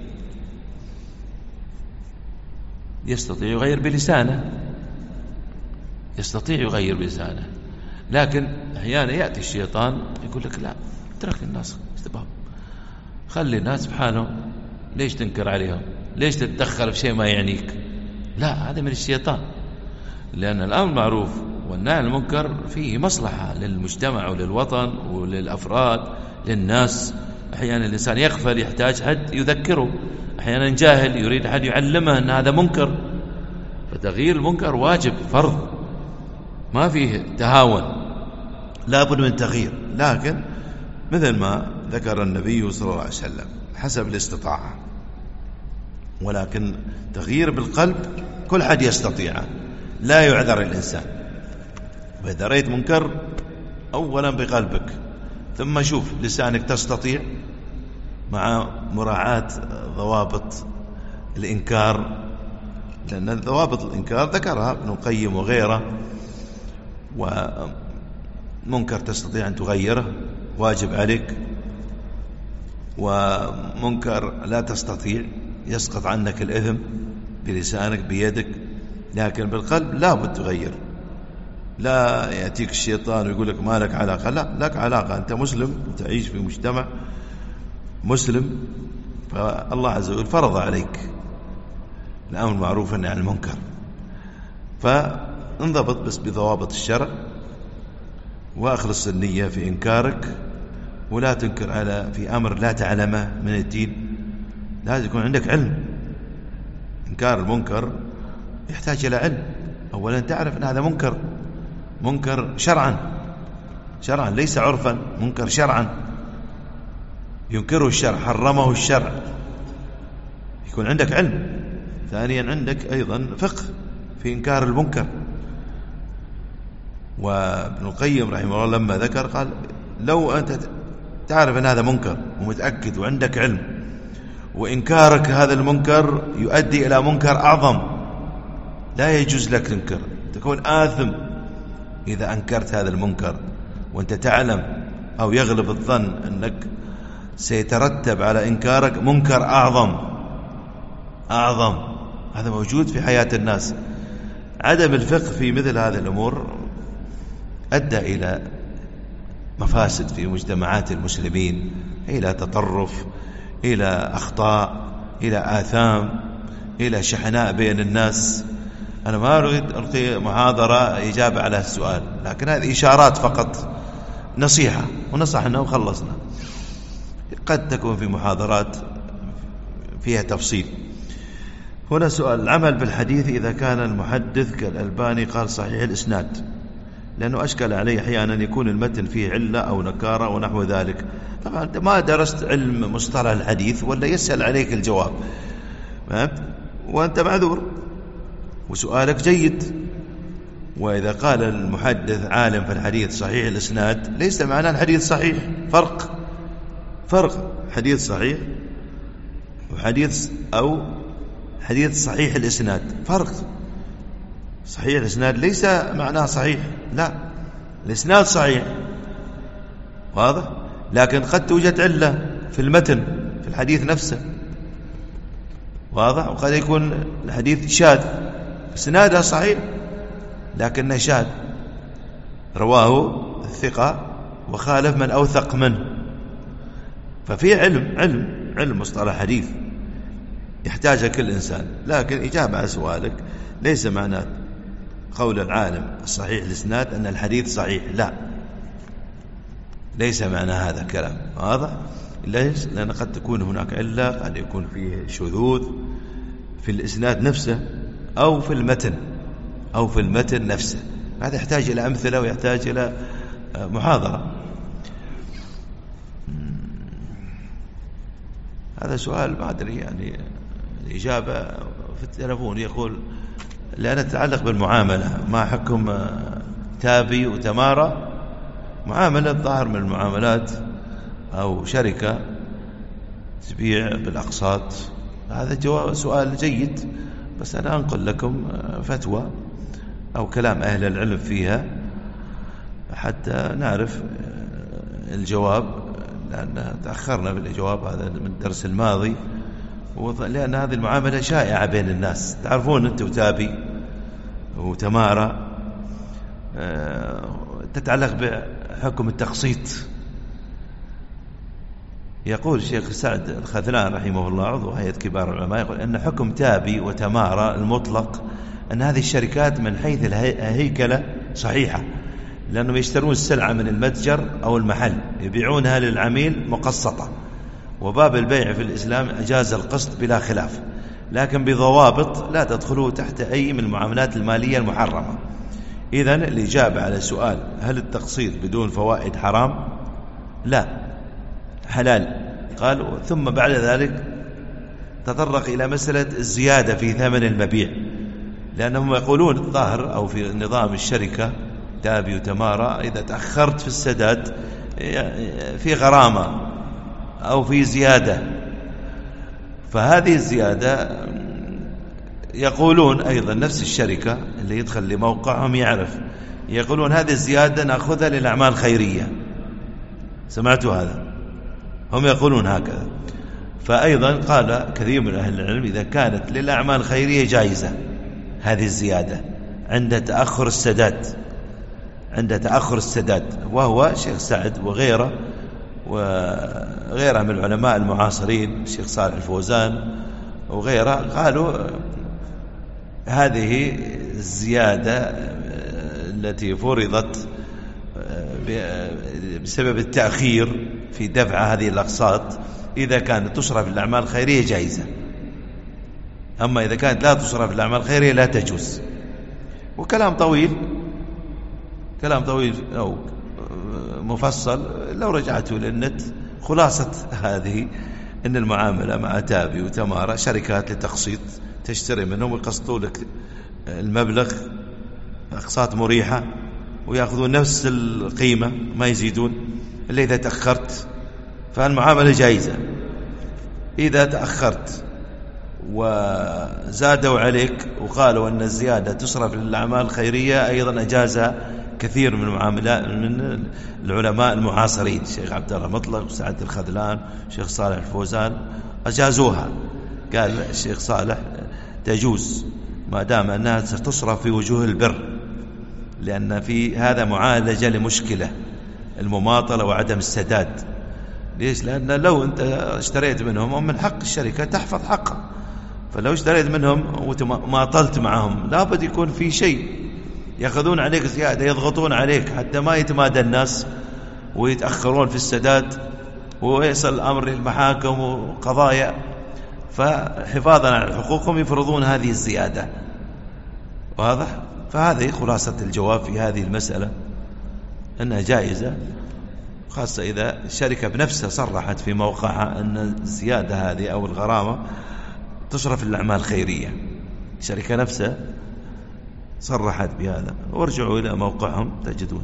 يستطيع يغير بلسانه، يستطيع يغير بلسانه، لكن أحيانا يأتي الشيطان يقول لك: لا، اترك الناس استباب، خلي الناس سبحانه، ليش تنكر عليهم؟ ليش تتدخل في شيء ما يعنيك؟ لا، هذا من الشيطان، لأن الأمر معروف والنهي عن المنكر فيه مصلحة للمجتمع وللوطن وللأفراد للناس. أحيانا الإنسان يغفل، يحتاج حد يذكره، أحيانا جاهل يريد حد يعلمه أن هذا منكر. فتغيير المنكر واجب فرض، ما فيه تهاون، لابد من تغيير، لكن مثل ما ذكر النبي صلى الله عليه وسلم حسب الاستطاعة. ولكن تغيير بالقلب كل حد يستطيعه، لا يعذر الإنسان. فإذا رأيت منكر أولا بقلبك، ثم شوف لسانك تستطيع مع مراعاة ضوابط الإنكار، لأن ضوابط الإنكار ذكرها ابن القيم وغيره. ومنكر تستطيع أن تغيره واجب عليك، ومنكر لا تستطيع يسقط عنك الإثم بلسانك بيدك، لكن بالقلب لا بد تغير. لا يأتيك الشيطان ويقول لك ما لك علاقة، لا، لك علاقة، أنت مسلم تعيش في مجتمع مسلم، فالله عز وجل فرض عليك الأمر المعروف والنهي عن المنكر. فانضبط بس بضوابط الشرع، وأخلص النية في إنكارك، ولا تنكر على في أمر لا تعلمه من الدين. لازم يكون عندك علم. إنكار المنكر يحتاج إلى علم، أولا تعرف أن هذا منكر، منكر شرعا، شرعا ليس عرفا، منكر شرعا ينكره الشرع، حرمه الشرع، يكون عندك علم. ثانيا عندك أيضا فقه في إنكار المنكر. وابن القيم رحمه الله لما ذكر قال: لو أنت تعرف أن هذا منكر ومتأكد وعندك علم، وإنكارك هذا المنكر يؤدي إلى منكر أعظم، لا يجوز لك تنكر، تكون آثم إذا أنكرت هذا المنكر وأنت تعلم أو يغلب الظن أنك سيترتب على إنكارك منكر أعظم أعظم. هذا موجود في حياة الناس. عدم الفقه في مثل هذه الأمور أدى إلى مفاسد في مجتمعات المسلمين، إلى تطرف، إلى أخطاء، إلى آثام، إلى شحناء بين الناس. أنا ما أريد ألقي محاضرة إجابة على السؤال، لكن هذه إشارات فقط، نصيحة ونصحنا وخلصنا. قد تكون في محاضرات فيها تفصيل. هنا سؤال: العمل بالحديث إذا كان المحدث كالألباني قال صحيح الإسناد، لأنه أشكل عليه أحيانا يكون المتن فيه علة أو نكارة ونحو ذلك. طبعا أنت ما درست علم مصطلح الحديث ولا يسأل عليك الجواب، وأنت معذور وسؤالك جيد. وإذا قال المحدث عالم في الحديث صحيح الإسناد ليس معناه الحديث صحيح، فرق فرق حديث صحيح وحديث أو حديث صحيح الإسناد، فرق. صحيح الإسناد ليس معناه صحيح، لا، الإسناد صحيح واضح، لكن قد توجد علة في المتن في الحديث نفسه واضح، وقد يكون الحديث شاذ، إسناده صحيح لكنه شاذ، رواه الثقة وخالف من أوثق منه. ففي علم علم علم مصطلح حديث يحتاجه كل إنسان. لكن إجابة على سؤالك، ليس معناه قول العالم الصحيح الإسناد أن الحديث صحيح، لا، ليس معنى هذا الكلام واضح. ليش؟ لأن قد تكون هناك علة، قد يكون فيه شذوذ في الإسناد نفسه أو في المتن أو في المتن نفسه. هذا يحتاج إلى أمثلة ويحتاج إلى محاضرة. هذا سؤال ما أدري يعني الإجابة في التلفون. يقول: لأن تتعلق بالمعاملة، ما حكم تابي وتمارة؟ معاملة ظاهر من المعاملات أو شركة تبيع بالأقساط. هذا جواب سؤال جيد، بس أنا أنقل لكم فتوى أو كلام أهل العلم فيها حتى نعرف الجواب، لأن تأخرنا بالجواب هذا من الدرس الماضي، لأن هذه المعاملة شائعة بين الناس. تعرفون أنت وتابي وتمارة تتعلق بحكم التقسيط. يقول الشيخ سعد الخذلان رحمه الله عضو هيئة كبار العلماء، يقول أن حكم تابي وتمارة المطلق أن هذه الشركات من حيث الهيكلة صحيحة، لأنهم يشترون السلعة من المتجر أو المحل يبيعونها للعميل مقسطة، وباب البيع في الإسلام أجاز القسط بلا خلاف، لكن بضوابط لا تدخلوا تحت أي من المعاملات المالية المحرمة. إذن الإجابة على سؤال هل التقسيط بدون فوائد حرام؟ لا، حلال. قال: ثم بعد ذلك تطرق إلى مسألة الزيادة في ثمن المبيع، لأنهم يقولون الظاهر أو في نظام الشركة تابي وتمارة إذا تأخرت في السداد في غرامة أو في زيادة، فهذه الزيادة يقولون أيضا نفس الشركة اللي يدخل لموقعهم يعرف، يقولون هذه الزيادة نأخذها للأعمال الخيرية. سمعتوا هذا؟ هم يقولون هكذا. فأيضا قال كثير من أهل العلم إذا كانت للأعمال الخيرية جائزة هذه الزيادة عند تأخر السداد، عند تأخر السداد. وهو شيخ سعد وغيره وغيره من العلماء المعاصرين، الشيخ صالح الفوزان وغيره، قالوا هذه الزيادة التي فرضت بسبب التأخير في دفع هذه الأقساط إذا كانت تصرف للأعمال الخيرية جائزة، أما إذا كانت لا تصرف للأعمال الخيرية لا تجوز. وكلام طويل، كلام طويل أو مفصل لو رجعتوا للنت. خلاصة هذه أن المعاملة مع تابي وتمارة شركات لتقسيط، تشتري منهم ويقسطوا لك المبلغ أقساط مريحة ويأخذون نفس القيمة ما يزيدون إلا إذا تأخرت، فالمعاملة جائزة. إذا تأخرت وزادوا عليك وقالوا أن الزيادة تصرف للأعمال الخيرية، أيضا أجازها كثير من معاملات من العلماء المعاصرين، الشيخ عبد الله مطلق وسعد الخذلان الشيخ صالح الفوزان أجازوها. قال الشيخ صالح تجوز ما دام أنها تصرف في وجوه البر، لأن في هذا معالجة لمشكلة المماطلة وعدم السداد. ليش؟ لأن لو أنت اشتريت منهم ومن حق الشركة تحفظ حقها، فلو اشتريت منهم وماطلت معهم لابد يكون في شيء يأخذون عليك زيادة، يضغطون عليك حتى ما يتمادى الناس ويتأخرون في السداد ويصل الأمر للمحاكم وقضايا، فحفاظا على حقوقهم يفرضون هذه الزيادة. واضح؟ فهذه خلاصة الجواب في هذه المسألة، أنها جائزة، خاصة إذا الشركة بنفسها صرحت في موقعها أن الزيادة هذه أو الغرامة تصرف للأعمال الخيرية. الشركة نفسها صرحت بهذا، وارجعوا إلى موقعهم تجدون.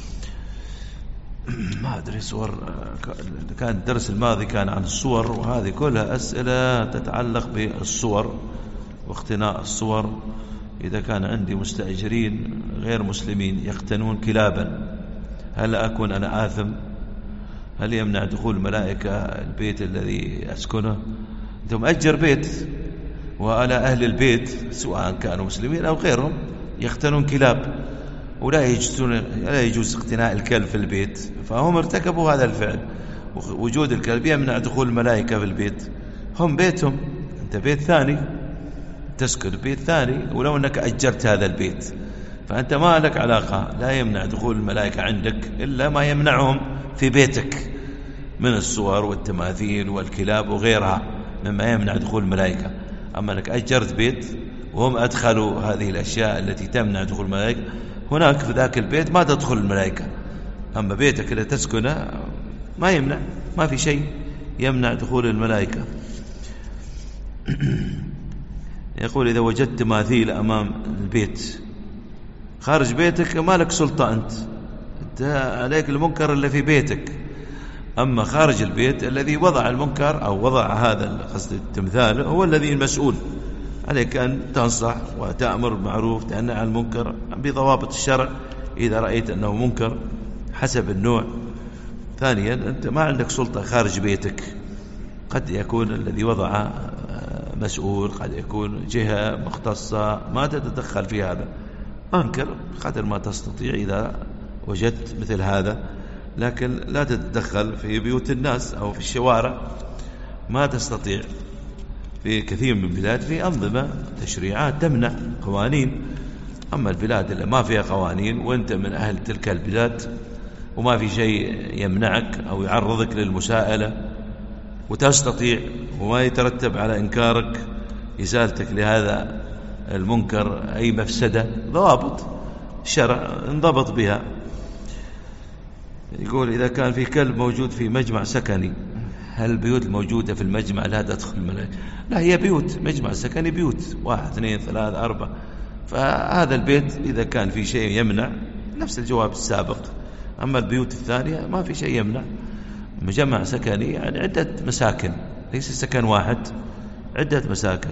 ما أدري صور، كان الدرس الماضي كان عن الصور، وهذه كلها أسئلة تتعلق بالصور واقتناء الصور. إذا كان عندي مستأجرين غير مسلمين يقتنون كلابا، هل أكون أنا آثم؟ هل يمنع دخول الملائكة البيت الذي أسكنه؟ أنت مأجر بيت وعلى أهل البيت سواء كانوا مسلمين أو غيرهم يقتنون كلاب، ولا يجوزون لا يجوز اقتناء الكلب في البيت، فهم ارتكبوا هذا الفعل. وجود الكلب يمنع دخول الملائكة في البيت، هم بيتهم، أنت بيت ثاني تسكن بيت ثاني، ولو أنك أجرت هذا البيت فأنت ما لك علاقة، لا يمنع دخول الملائكة عندك إلا ما يمنعهم في بيتك من الصور والتماثيل والكلاب وغيرها مما يمنع دخول الملائكة. أما أنك أجرت بيت وهم أدخلوا هذه الأشياء التي تمنع دخول الملائكة، هناك في ذاك البيت ما تدخل الملائكة. أما بيتك اللي تسكنه ما يمنع، ما في شيء يمنع دخول الملائكة. يقول إذا وجدت تماثيل أمام البيت خارج بيتك ما لك سلطة، أنت أنت عليك المنكر اللي في بيتك. أما خارج البيت الذي وضع المنكر أو وضع هذا قصد التمثال هو الذي المسؤول، عليك أن تنصح وتأمر بالمعروف تنهى عن المنكر بضوابط الشرع إذا رأيت أنه منكر حسب النوع. ثانيا أنت ما عندك سلطة خارج بيتك، قد يكون الذي وضع مسؤول، قد يكون جهة مختصة، ما تتدخل في هذا. أنكر قدر ما تستطيع إذا وجدت مثل هذا، لكن لا تتدخل في بيوت الناس أو في الشوارع، ما تستطيع. في كثير من البلاد في أنظمة تشريعات تمنع، قوانين. أما البلاد اللي ما فيها قوانين وأنت من أهل تلك البلاد وما في شيء يمنعك أو يعرضك للمساءلة وتستطيع وما يترتب على إنكارك إزالتك لهذا المنكر أي مفسدة، ضوابط الشرع انضبط بها. يقول إذا كان في كلب موجود في مجمع سكني، هل البيوت الموجودة في المجمع لا تدخل الملائكة؟ لا، هي بيوت، مجمع سكني بيوت، واحد اثنين ثلاث أربعة، فهذا البيت إذا كان في شيء يمنع نفس الجواب السابق. أما البيوت الثانية ما في شيء يمنع. مجمع سكني يعني عدة مساكن، ليس سكن واحد، عدة مساكن.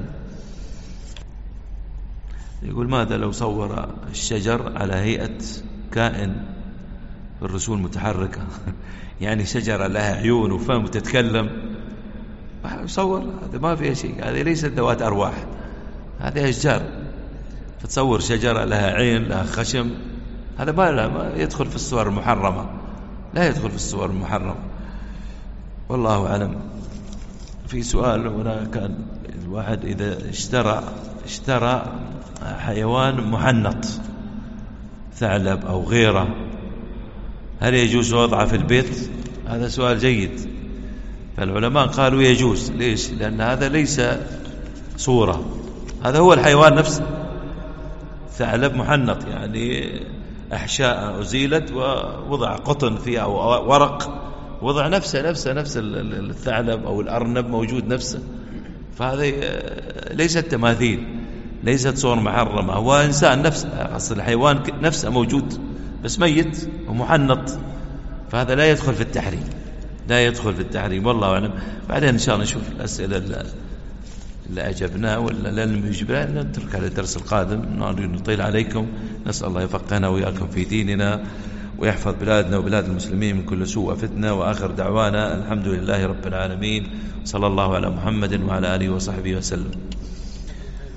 يقول ماذا لو صور الشجر على هيئة كائن في الرسوم المتحركة يعني شجرة لها عيون وفم وتتكلم، صور، هذا ما فيها شيء، هذه ليست ذوات أرواح، هذه أشجار. فتصور شجرة لها عين لها خشم، هذا ما, ما يدخل في الصور المحرمة، لا يدخل في الصور المحرمة، والله أعلم. في سؤال هنا، كان الواحد إذا اشترى اشترى حيوان محنط ثعلب أو غيره، هل يجوز وضعه في البيت؟ هذا سؤال جيد. فالعلماء قالوا يجوز. ليش؟ لأن هذا ليس صورة، هذا هو الحيوان نفسه، ثعلب محنط يعني أحشاء أزيلت ووضع قطن فيها أو ورق، وضع نفسه نفسه نفس الثعلب أو الأرنب موجود نفسه. فهذا ليست تماثيل، ليست صور محرمة، هو إنسان نفسه، أصل الحيوان نفسه موجود بس ميت ومحنط، فهذا لا يدخل في التحريم، لا يدخل في التحريم، والله أعلم. بعدين إن شاء الله نشوف الأسئلة اللي أجبناه ولا لم يجبناه نترك على الدرس القادم، نطيل عليكم. نسأل الله يفقهنا وإياكم في ديننا ويحفظ بلادنا وبلاد المسلمين من كل سوء وفتنة. وآخر دعوانا الحمد لله رب العالمين، صلى الله على محمد وعلى آله وصحبه وسلم.